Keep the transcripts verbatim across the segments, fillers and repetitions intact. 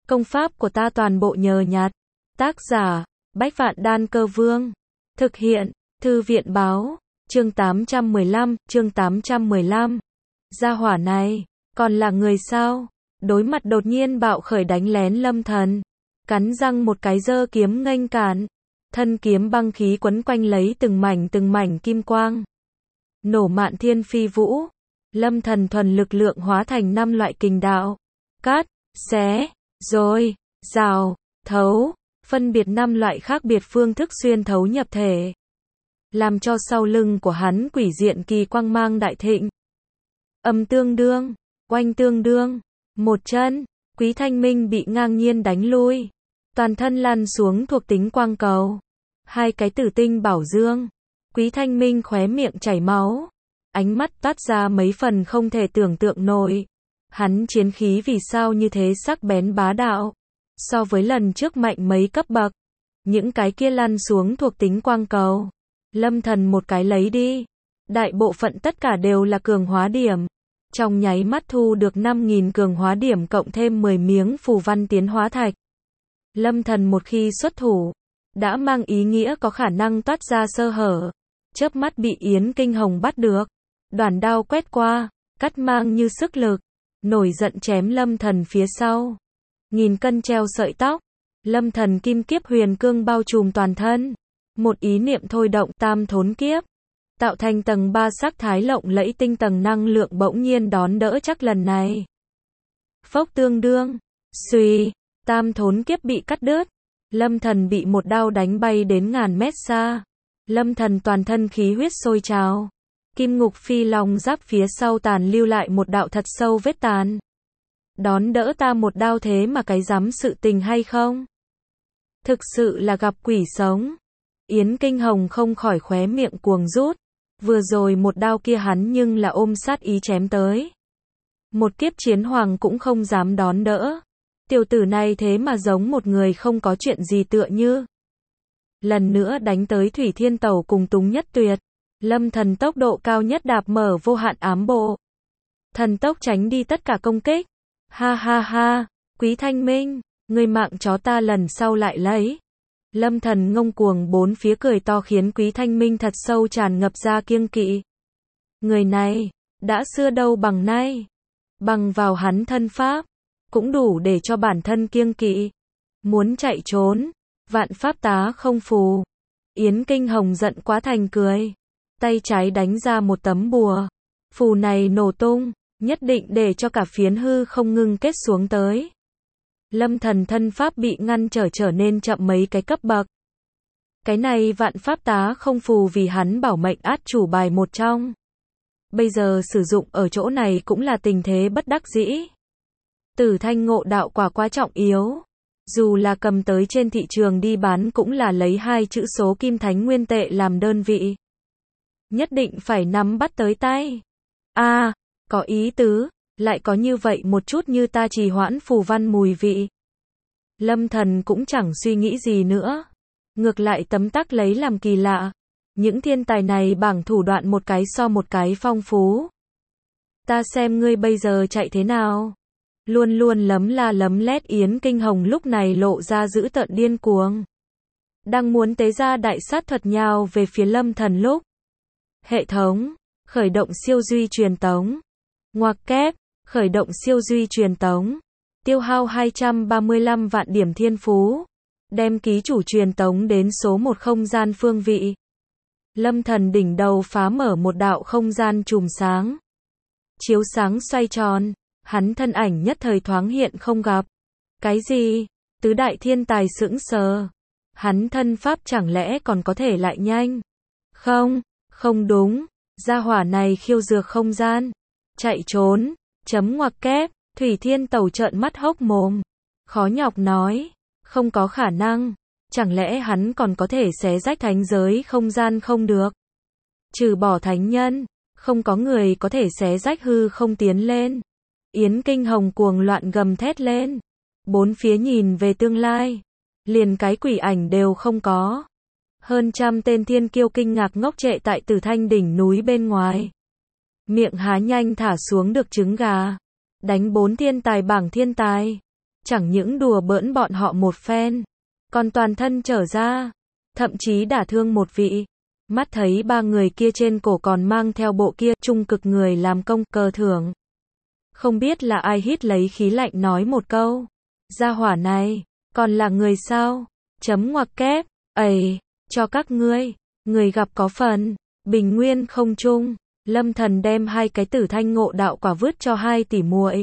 Công pháp của ta toàn bộ nhờ nhặt. Tác giả, Bách Vạn Đan Cơ Vương. Thực hiện, Thư viện báo. Chương tám trăm mười lăm, chương tám trăm mười lăm. Gia hỏa này, còn là người sao? Đối mặt đột nhiên bạo khởi đánh lén Lâm Thần. Cắn răng một cái giơ kiếm nghênh cản. Thân kiếm băng khí quấn quanh lấy từng mảnh từng mảnh kim quang. Nổ mạn thiên phi vũ. Lâm Thần thuần lực lượng hóa thành năm loại kình đạo. Cắt, xé, rồi, rào, thấu. Phân biệt năm loại khác biệt phương thức xuyên thấu nhập thể. Làm cho sau lưng của hắn quỷ diện kỳ quang mang đại thịnh. Âm tương đương, oanh tương đương. Một chân, Quý Thanh Minh bị ngang nhiên đánh lui. Toàn thân lăn xuống thuộc tính quang cầu. Hai cái tử tinh bảo dương. Quý Thanh Minh khóe miệng chảy máu. Ánh mắt toát ra mấy phần không thể tưởng tượng nổi. Hắn chiến khí vì sao như thế sắc bén bá đạo. So với lần trước mạnh mấy cấp bậc. Những cái kia lăn xuống thuộc tính quang cầu. Lâm Thần một cái lấy đi. Đại bộ phận tất cả đều là cường hóa điểm. Trong nháy mắt thu được năm nghìn cường hóa điểm cộng thêm mười miếng phù văn tiến hóa thạch. Lâm Thần một khi xuất thủ, đã mang ý nghĩa có khả năng toát ra sơ hở. Chớp mắt bị Yến Kinh Hồng bắt được. Đoàn đao quét qua, cắt mang như sức lực. Nổi giận chém Lâm Thần phía sau. Nghìn cân treo sợi tóc. Lâm Thần kim kiếp huyền cương bao trùm toàn thân. Một ý niệm thôi động tam thốn kiếp. Tạo thành tầng ba sắc thái lộng lẫy tinh tầng năng lượng bỗng nhiên đón đỡ chắc lần này. Phốc tương đương. Xuy. Tam thốn kiếp bị cắt đứt. Lâm Thần bị một đao đánh bay đến ngàn mét xa. Lâm Thần toàn thân khí huyết sôi trào. Kim ngục phi long giáp phía sau tàn lưu lại một đạo thật sâu vết tàn. Đón đỡ ta một đao thế mà cái dám sự tình hay không? Thực sự là gặp quỷ sống. Yến Kinh Hồng không khỏi khóe miệng cuồng rút. Vừa rồi một đao kia hắn nhưng là ôm sát ý chém tới. Một kiếp chiến hoàng cũng không dám đón đỡ. Tiểu tử này thế mà giống một người không có chuyện gì tựa như. Lần nữa đánh tới Thủy Thiên Tẩu cùng Túng Nhất Tuyệt. Lâm Thần tốc độ cao nhất đạp mở vô hạn ám bộ. Thần tốc tránh đi tất cả công kích. Ha ha ha, Quý Thanh Minh, người mạng chó ta lần sau lại lấy. Lâm Thần ngông cuồng bốn phía cười to khiến Quý Thanh Minh thật sâu tràn ngập ra kiêng kỵ. Người này, đã xưa đâu bằng nay. Bằng vào hắn thân pháp, cũng đủ để cho bản thân kiêng kỵ. Muốn chạy trốn, vạn pháp tá không phù. Yến Kinh Hồng giận quá thành cười. Tay trái đánh ra một tấm bùa. Phù này nổ tung, nhất định để cho cả phiến hư không ngưng kết xuống tới. Lâm Thần thân pháp bị ngăn trở trở nên chậm mấy cái cấp bậc. Cái này vạn pháp tá không phù vì hắn bảo mệnh át chủ bài một trong. Bây giờ sử dụng ở chỗ này cũng là tình thế bất đắc dĩ. Tử thanh ngộ đạo quả quá trọng yếu. Dù là cầm tới trên thị trường đi bán cũng là lấy hai chữ số kim thánh nguyên tệ làm đơn vị. Nhất định phải nắm bắt tới tay. A, à, có ý tứ, lại có như vậy một chút như ta trì hoãn phù văn mùi vị. Lâm Thần cũng chẳng suy nghĩ gì nữa. Ngược lại tấm tắc lấy làm kỳ lạ. Những thiên tài này bảng thủ đoạn một cái so một cái phong phú. Ta xem ngươi bây giờ chạy thế nào. Luôn luôn lấm la lấm lét Yến Kinh Hồng lúc này lộ ra dữ tợn điên cuồng. Đang muốn tế ra đại sát thuật nhào về phía Lâm Thần lúc. Hệ thống, khởi động siêu duy truyền tống. Ngoặc kép, khởi động siêu duy truyền tống. Tiêu hao hai trăm ba mươi lăm vạn điểm thiên phú. Đem ký chủ truyền tống đến số một không gian phương vị. Lâm Thần đỉnh đầu phá mở một đạo không gian chùm sáng. Chiếu sáng xoay tròn. Hắn thân ảnh nhất thời thoáng hiện không gặp. Cái gì? Tứ đại thiên tài sững sờ. Hắn thân pháp chẳng lẽ còn có thể lại nhanh? Không, không đúng. Gia hỏa này khiêu dược không gian. Chạy trốn. Chấm ngoặc kép. Thủy Thiên Tẩu trợn mắt hốc mồm. Khó nhọc nói. Không có khả năng. Chẳng lẽ hắn còn có thể xé rách thánh giới không gian không được? Trừ bỏ thánh nhân. Không có người có thể xé rách hư không tiến lên. Yến Kinh Hồng cuồng loạn gầm thét lên. Bốn phía nhìn về tương lai. Liền cái quỷ ảnh đều không có. Hơn trăm tên thiên kiêu kinh ngạc ngốc trệ tại Tử Thanh đỉnh núi bên ngoài. Miệng há nhanh thả xuống được trứng gà. Đánh bốn thiên tài bảng thiên tài. chẳng những đùa bỡn bọn họ một phen, còn toàn thân trở ra, thậm chí đả thương một vị. Mắt thấy ba người kia trên cổ còn mang theo bộ kia trung cực người làm công cờ thưởng. Không biết là ai hít lấy khí lạnh nói một câu. Gia hỏa này, còn là người sao? Chấm ngoặc kép, ầy, cho các ngươi, người gặp có phần, bình nguyên không chung. Lâm Thần đem hai cái tử thanh ngộ đạo quả vứt cho hai tỷ muội.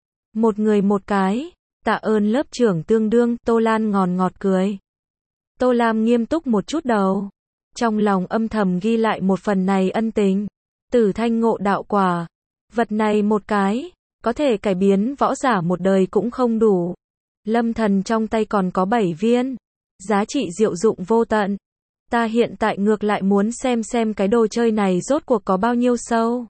Một người một cái, tạ ơn lớp trưởng tương đương, Tô Lan ngòn ngọt cười. Tô Lam nghiêm túc một chút đầu. Trong lòng âm thầm ghi lại một phần này ân tình. Tử thanh ngộ đạo quả. Vật này một cái, có thể cải biến võ giả một đời cũng không đủ. Lâm Thần trong tay còn có bảy viên. Giá trị diệu dụng vô tận. Ta hiện tại ngược lại muốn xem xem cái đồ chơi này rốt cuộc có bao nhiêu sâu.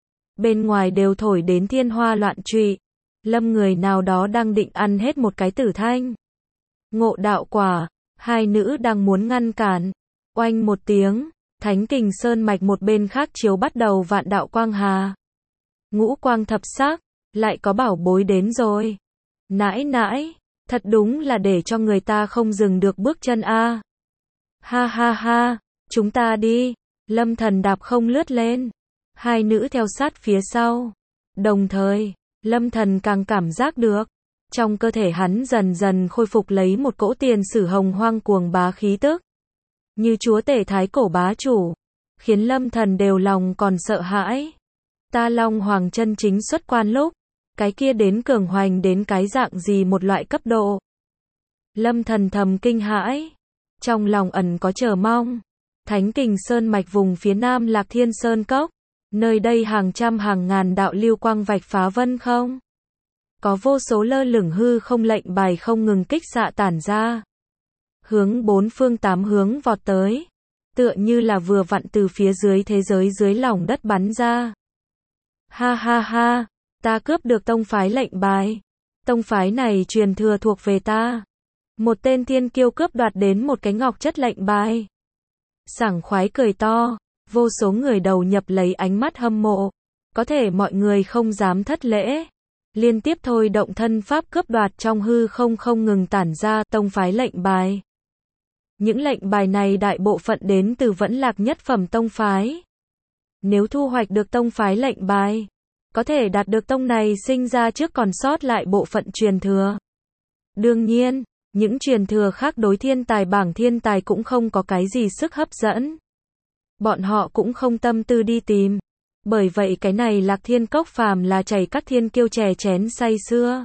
Bên ngoài đều thổi đến thiên hoa loạn trụy. Lâm người nào đó đang định ăn hết một cái tử thanh ngộ đạo quả. Hai nữ đang muốn ngăn cản. Oanh một tiếng, Thánh Kình Sơn mạch một bên khác chiếu bắt đầu vạn đạo quang hà. Ngũ quang thập sắc, lại có bảo bối đến rồi. Nãi nãi, thật đúng là để cho người ta không dừng được bước chân a. Ha ha ha, chúng ta đi. Lâm Thần đạp không lướt lên. Hai nữ theo sát phía sau. Đồng thời, Lâm Thần càng cảm giác được. Trong cơ thể hắn dần dần khôi phục lấy một cỗ tiền sử hồng hoang cuồng bá khí tức. Như chúa tể thái cổ bá chủ. Khiến Lâm Thần đều lòng còn sợ hãi. Ta Long Hoàng chân chính xuất quan lúc. Cái kia đến cường hoành đến cái dạng gì một loại cấp độ. Lâm Thần thầm kinh hãi. Trong lòng ẩn có chờ mong. Thánh Kình Sơn mạch vùng phía nam Lạc Thiên Sơn Cốc. Nơi đây hàng trăm hàng ngàn đạo lưu quang vạch phá vân không. Có vô số lơ lửng hư không lệnh bài không ngừng kích xạ tản ra. Hướng bốn phương tám hướng vọt tới. Tựa như là vừa vặn từ phía dưới thế giới dưới lòng đất bắn ra. Ha ha ha, ta cướp được tông phái lệnh bài. Tông phái này truyền thừa thuộc về ta. Một tên thiên kiêu cướp đoạt đến một cái ngọc chất lệnh bài. Sảng khoái cười to, vô số người đầu nhập lấy ánh mắt hâm mộ. Có thể mọi người không dám thất lễ. Liên tiếp thôi động thân pháp cướp đoạt trong hư không không ngừng tản ra tông phái lệnh bài. Những lệnh bài này đại bộ phận đến từ vẫn lạc nhất phẩm tông phái. Nếu thu hoạch được tông phái lệnh bài, có thể đạt được tông này sinh ra trước còn sót lại bộ phận truyền thừa. Đương nhiên, những truyền thừa khác đối thiên tài bảng thiên tài cũng không có cái gì sức hấp dẫn. Bọn họ cũng không tâm tư đi tìm. Bởi vậy cái này Lạc Thiên Cốc phàm là chảy các thiên kiêu chè chén say sưa.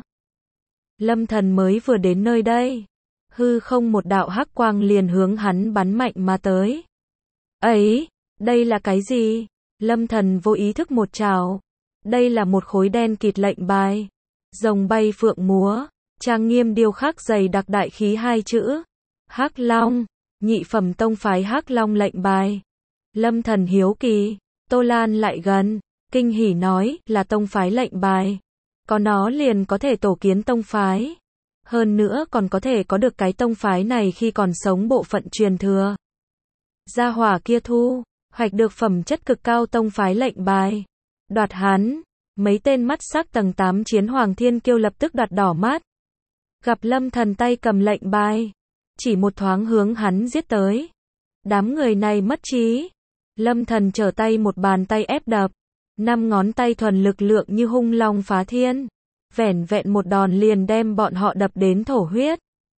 Lâm Thần mới vừa đến nơi đây. Hư không một đạo hắc quang liền hướng hắn bắn mạnh mà tới. Ấy, đây là cái gì? Lâm Thần vô ý thức một trào. Đây là một khối đen kịt lệnh bài. Rồng bay phượng múa, trang nghiêm điêu khắc dày đặc đại khí hai chữ. Hắc Long, nhị phẩm tông phái Hắc Long lệnh bài. Lâm Thần hiếu kỳ. Tô Lan lại gần, kinh hỉ nói, là tông phái lệnh bài. Có nó liền có thể tổ kiến tông phái. Hơn nữa còn có thể có được cái tông phái này khi còn sống bộ phận truyền thừa. Gia hỏa kia thu, hoạch được phẩm chất cực cao tông phái lệnh bài. Đoạt hắn, mấy tên mắt sắc tầng tám chiến hoàng thiên kiêu lập tức đoạt đỏ mắt. Gặp Lâm Thần tay cầm lệnh bài, chỉ một thoáng hướng hắn giết tới. Đám người này mất trí. Lâm Thần trở tay một bàn tay ép đập. Năm ngón tay thuần lực lượng như hung long phá thiên. Vẻn vẹn một đòn liền đem bọn họ đập đến thổ huyết.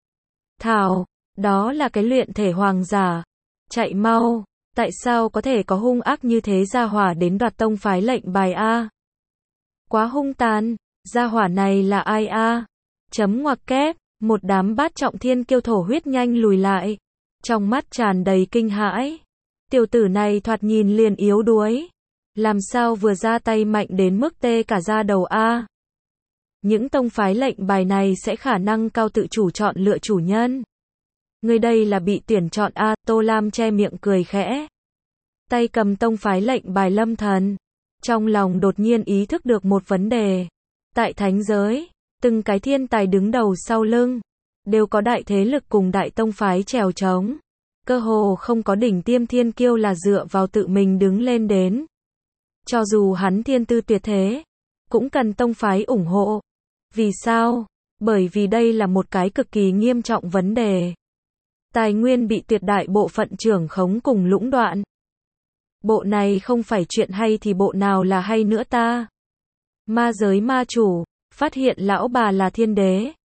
Thảo, đó là cái luyện thể hoàng giả. Chạy mau, tại sao có thể có hung ác như thế gia hỏa đến đoạt tông phái lệnh bài a? Quá hung tàn, gia hỏa này là ai a? Chấm ngoặc kép, một đám bát trọng thiên kiêu thổ huyết nhanh lùi lại. Trong mắt tràn đầy kinh hãi. Tiểu tử này thoạt nhìn liền yếu đuối. Làm sao vừa ra tay mạnh đến mức tê cả da đầu a? Những tông phái lệnh bài này sẽ khả năng cao tự chủ chọn lựa chủ nhân. Người đây là bị tuyển chọn a, Tô Lam che miệng cười khẽ. Tay cầm tông phái lệnh bài Lâm Thần. Trong lòng đột nhiên ý thức được một vấn đề. Tại thánh giới, từng cái thiên tài đứng đầu sau lưng, đều có đại thế lực cùng đại tông phái trèo trống. Cơ hồ không có đỉnh tiêm thiên kiêu là dựa vào tự mình đứng lên đến. Cho dù hắn thiên tư tuyệt thế, cũng cần tông phái ủng hộ. Vì sao? Bởi vì đây là một cái cực kỳ nghiêm trọng vấn đề. Tài nguyên bị tuyệt đại bộ phận trưởng khống cùng lũng đoạn. Bộ này không phải chuyện hay thì bộ nào là hay nữa ta? Ma giới ma chủ, phát hiện lão bà là thiên đế.